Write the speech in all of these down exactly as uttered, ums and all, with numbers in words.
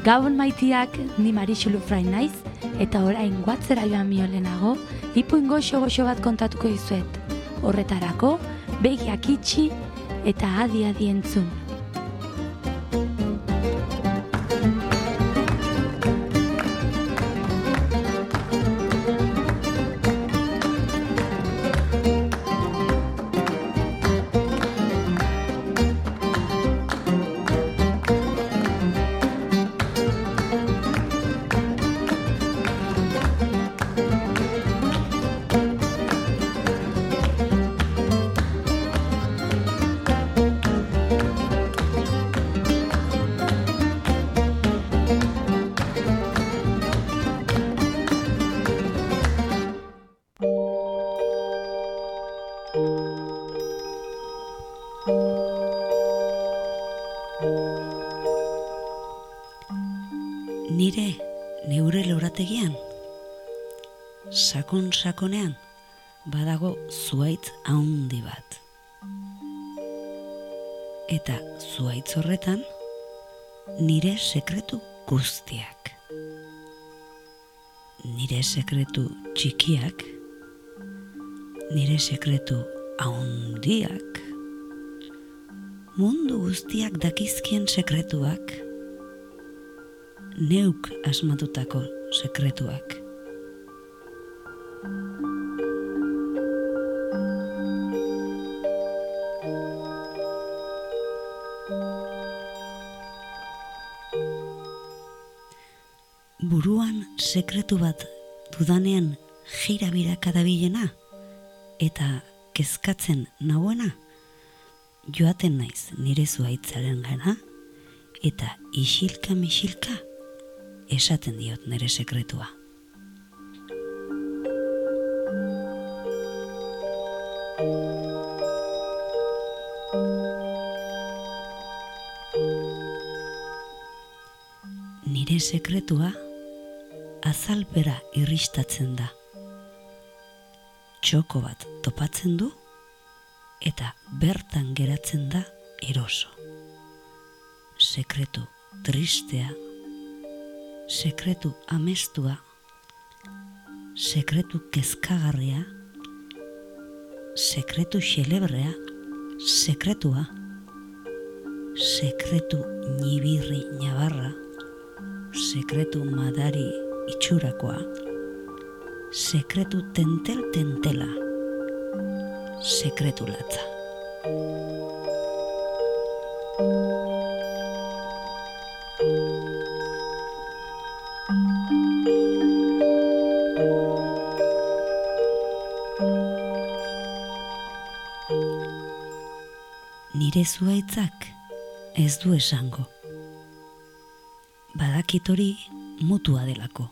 Gabon maitiak, ni Marixu Lufrain naiz, eta orain guatzera joan miolenago, ipuin goxo-goxo bat kontatuko dizuet. Horretarako, begiak itxi eta adi-adi entzun. Nire neure lorategian, sakon-sakonean, badago zuhaitz haundi bat. Eta zuhaitz horretan, nire sekretu guztiak. Nire sekretu txikiak, nire sekretu haundiak, mundu guztiak dakizkien sekretuak, neuk asmatutako sekretuak. Buruan sekretu bat dudanean jira-biraka dabilena eta kezkatzen nauena, joaten naiz nire zuhaitzaren gana eta isilka-misilka esaten diot nire sekretua. Nire sekretua azalpera irristatzen da. Txoko bat topatzen du eta bertan geratzen da eroso. Sekretu tristea, sekretu amestua, sekretu kezkagarria, sekretu xelebrea, sekretua, sekretu ñibirri ñabarra, sekretu madari itxurakoa, sekretu tentel-tentela, sekretu latza. Nire zuhaitzak ez du esango. Badakit hori mutua delako.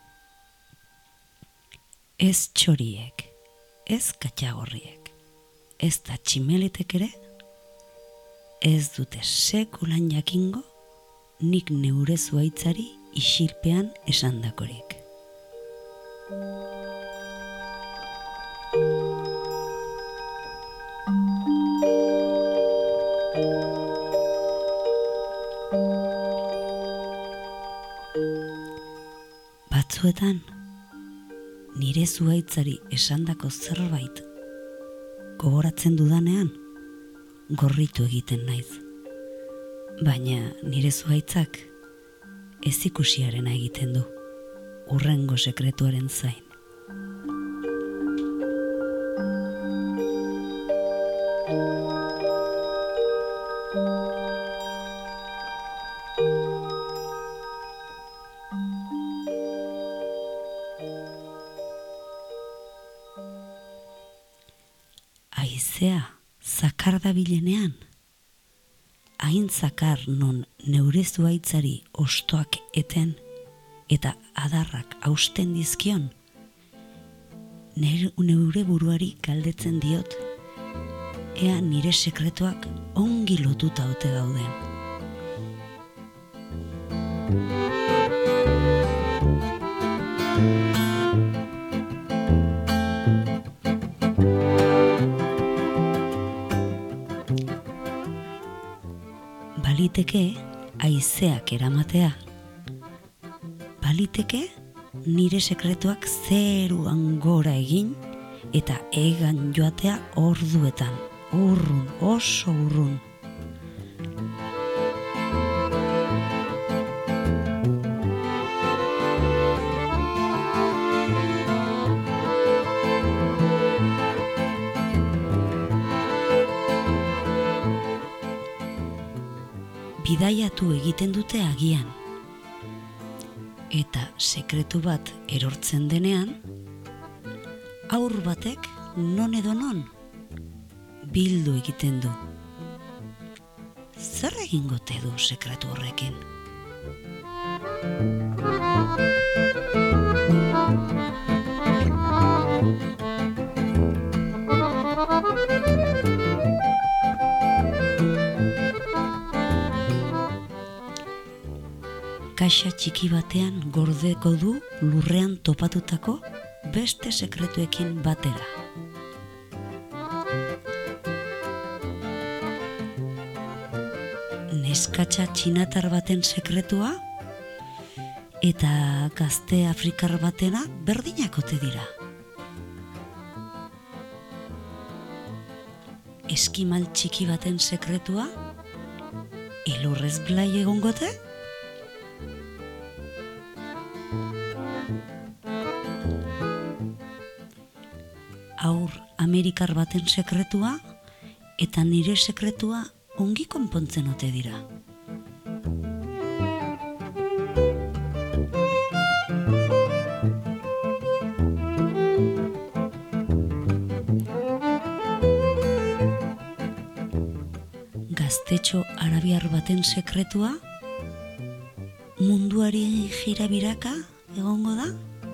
Ez txoriek, ez katxagorriek, ez da tximeletek ere, ez dute sekulan jakingo nik neure zuhaitzari isilpean esandakorik. Batzuetan, nire zuhaitzari esandako zerbait gogoratzen dudanean, gorritu egiten naiz. Baina nire zuhaitzak ez ikusiarena egiten du, hurrengo sekretuaren zain. Aizea zakar dabilenean, hain zakar non neure zuhaitzari ostoak eten eta adarrak hausten dizkion, neure buruari galdetzen diot, ea nire sekretuak ongi lotuta ote dauden. Baliteke haizeak eramatea, baliteke nire sekretuak zeruan gora egin eta egan joatea orduetan, urrun, oso urrun. Bidaiatu egiten dute agian. Eta sekretu bat erortzen denean, haur batek non edo non bildu egiten du. Zer egingo te du sekretu horrekin? Kaxa txiki batean gordeko du lurrean topatutako beste sekretuekin batera. Neskatxa txinatar baten sekretua eta gazte afrikar batena berdinakote dira. Eskimal txiki baten sekretua elurrez blai egongote? Aur Amerikar baten sekretua eta nire sekretua ongi konpontzen ote dira. Gaztetxo arabiar baten sekretua munduari jira biraka egongo da?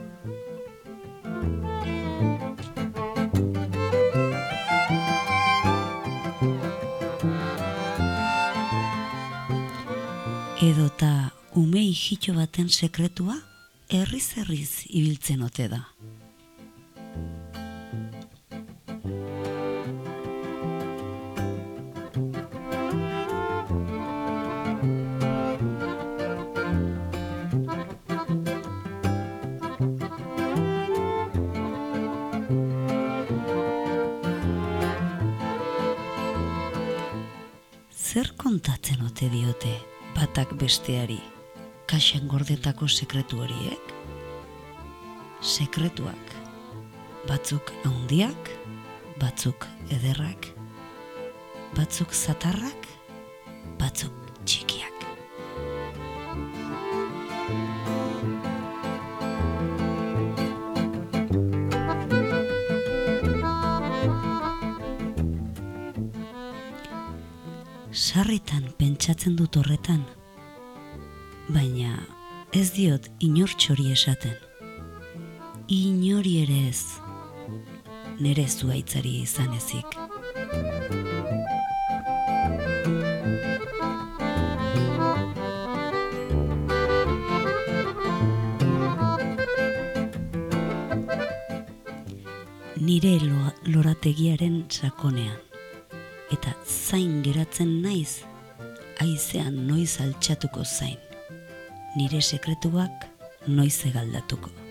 Edota ume hijitxo baten sekretua herriz-herriz ibiltzen ote da. Zer kontatzen ote diote batak besteari, kaxan gordetako sekretu horiek? Sekretuak, batzuk handiak, batzuk ederrak, batzuk zatarrak, batzuk txikiak. Sarritan pentsatzen dut horretan, baina ez diot inortxori esaten. Inori ere ez, nere zuaitzari izan ezik. Nire lo- lorategiaren sakonean. Eta zain geratzen naiz, haizean noiz altxatuko zain, nire sekretuak noiz egaldatuko.